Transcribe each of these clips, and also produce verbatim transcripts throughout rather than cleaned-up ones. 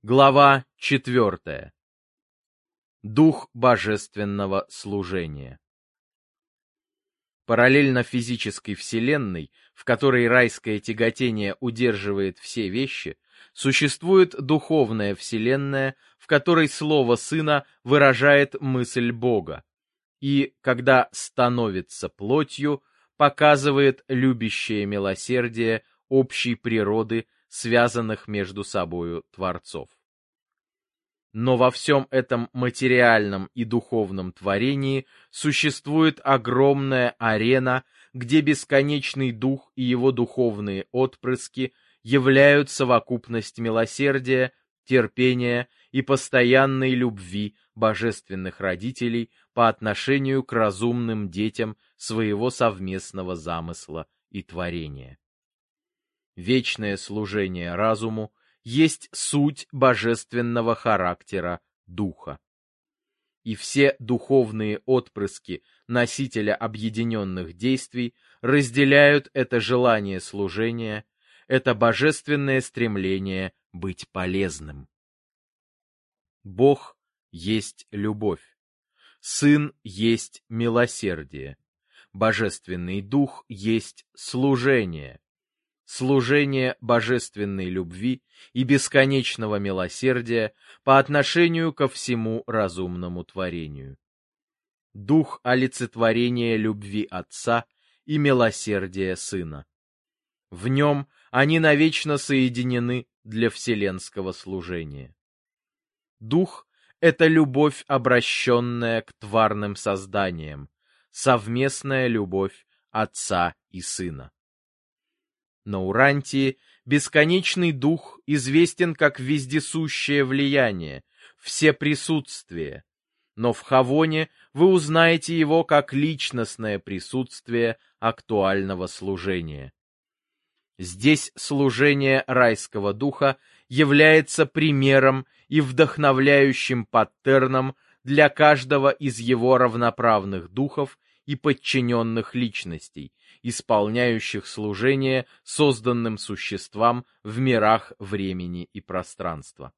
Глава четвертая. Дух божественного служения. Параллельно физической вселенной, в которой райское тяготение удерживает все вещи, существует духовная вселенная, в которой слово Сына выражает мысль Бога, и, когда становится плотью, показывает любящее милосердие общей природы, связанных между собою Творцов. Но во всем этом материальном и духовном творении существует огромная арена, где бесконечный дух и его духовные отпрыски являют совокупность милосердия, терпения и постоянной любви божественных родителей по отношению к разумным детям своего совместного замысла и творения. Вечное служение разуму есть суть божественного характера Духа. И все духовные отпрыски носителя объединенных действий разделяют это желание служения, это божественное стремление быть полезным. Бог есть любовь, Сын есть милосердие, Божественный Дух есть служение, служение божественной любви и бесконечного милосердия по отношению ко всему разумному творению. Дух олицетворения любви Отца и милосердия Сына. В нем они навечно соединены для вселенского служения. Дух — это любовь, обращенная к тварным созданиям, совместная любовь Отца и Сына. На Урантии бесконечный дух известен как вездесущее влияние, всеприсутствие, но в Хавоне вы узнаете его как личностное присутствие актуального служения. Здесь служение райского духа является примером и вдохновляющим паттерном для каждого из его равноправных духов и подчиненных личностей, исполняющих служение созданным существам в мирах времени и пространства.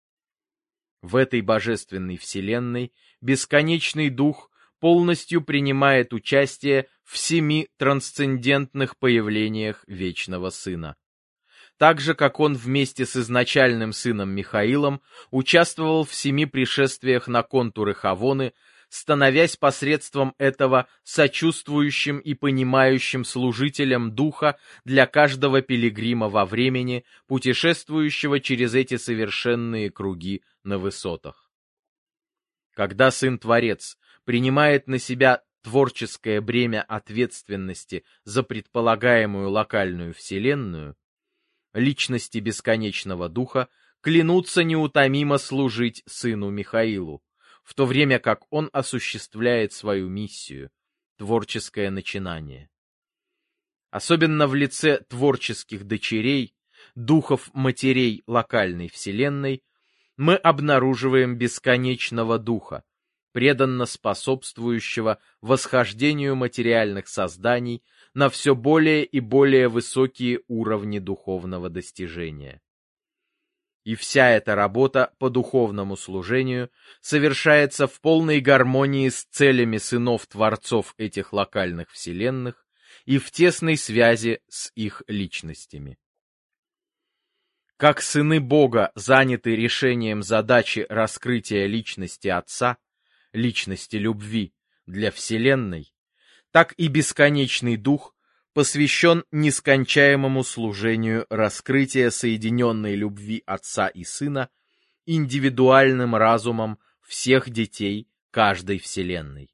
В этой божественной вселенной бесконечный дух полностью принимает участие в семи трансцендентных появлениях Вечного Сына. Так же, как он вместе с изначальным сыном Михаилом участвовал в семи пришествиях на контуры Хавоны, становясь посредством этого сочувствующим и понимающим служителем духа для каждого пилигрима во времени, путешествующего через эти совершенные круги на высотах. Когда Сын-Творец принимает на себя творческое бремя ответственности за предполагаемую локальную вселенную, личности бесконечного духа клянутся неутомимо служить сыну Михаилу, в то время как он осуществляет свою миссию — творческое начинание. Особенно в лице творческих дочерей, духов матерей локальной вселенной, мы обнаруживаем бесконечного духа, преданно способствующего восхождению материальных созданий на все более и более высокие уровни духовного достижения. И вся эта работа по духовному служению совершается в полной гармонии с целями сынов-творцов этих локальных вселенных и в тесной связи с их личностями. Как сыны Бога заняты решением задачи раскрытия личности Отца, личности любви для вселенной, так и бесконечный Дух посвящен нескончаемому служению раскрытия соединенной любви Отца и Сына индивидуальным разумом всех детей каждой вселенной.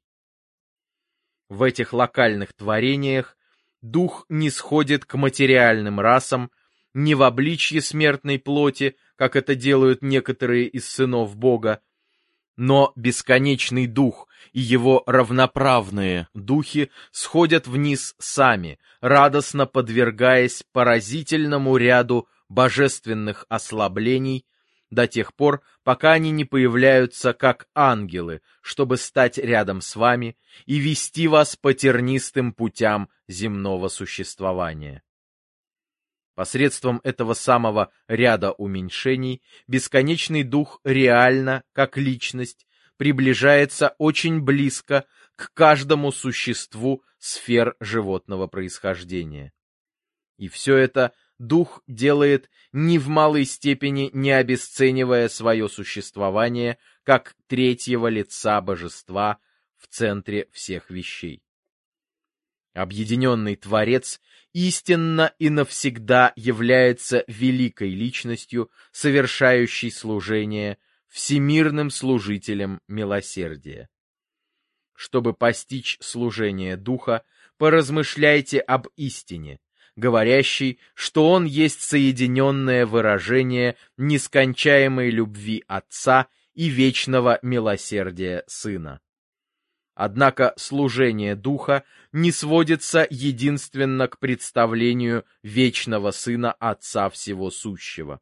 В этих локальных творениях Дух нисходит к материальным расам не в обличье смертной плоти, как это делают некоторые из сынов Бога, но бесконечный Дух и его равноправные духи сходят вниз сами, радостно подвергаясь поразительному ряду божественных ослаблений до тех пор, пока они не появляются как ангелы, чтобы стать рядом с вами и вести вас по тернистым путям земного существования. Посредством этого самого ряда уменьшений бесконечный дух реально, как личность, приближается очень близко к каждому существу сфер животного происхождения. И все это дух делает ни в малой степени не обесценивая свое существование как третьего лица божества в центре всех вещей. Объединенный Творец истинно и навсегда является великой личностью, совершающей служение всемирным служителем милосердия. Чтобы постичь служение Духа, поразмышляйте об истине, говорящей, что Он есть соединенное выражение нескончаемой любви Отца и вечного милосердия Сына. Однако служение Духа не сводится единственно к представлению вечного Сына Отца Всего Сущего.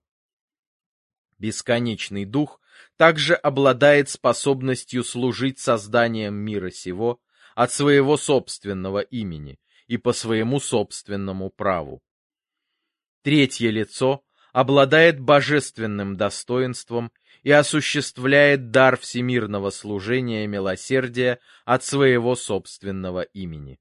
Бесконечный Дух также обладает способностью служить созданием мира сего от своего собственного имени и по своему собственному праву. Третье лицо обладает божественным достоинством и осуществляет дар всемирного служения милосердия от своего собственного имени.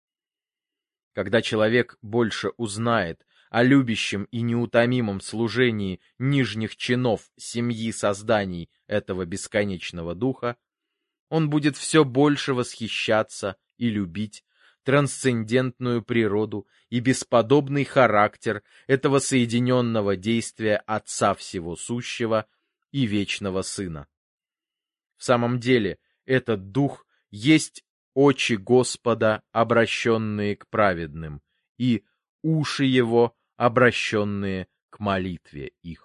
Когда человек больше узнает о любящем и неутомимом служении нижних чинов семьи созданий этого бесконечного духа, он будет все больше восхищаться и любить трансцендентную природу и бесподобный характер этого соединенного действия Отца Всего Сущего и Вечного Сына. В самом деле, этот Дух есть очи Господа, обращенные к праведным, и уши Его, обращенные к молитве их.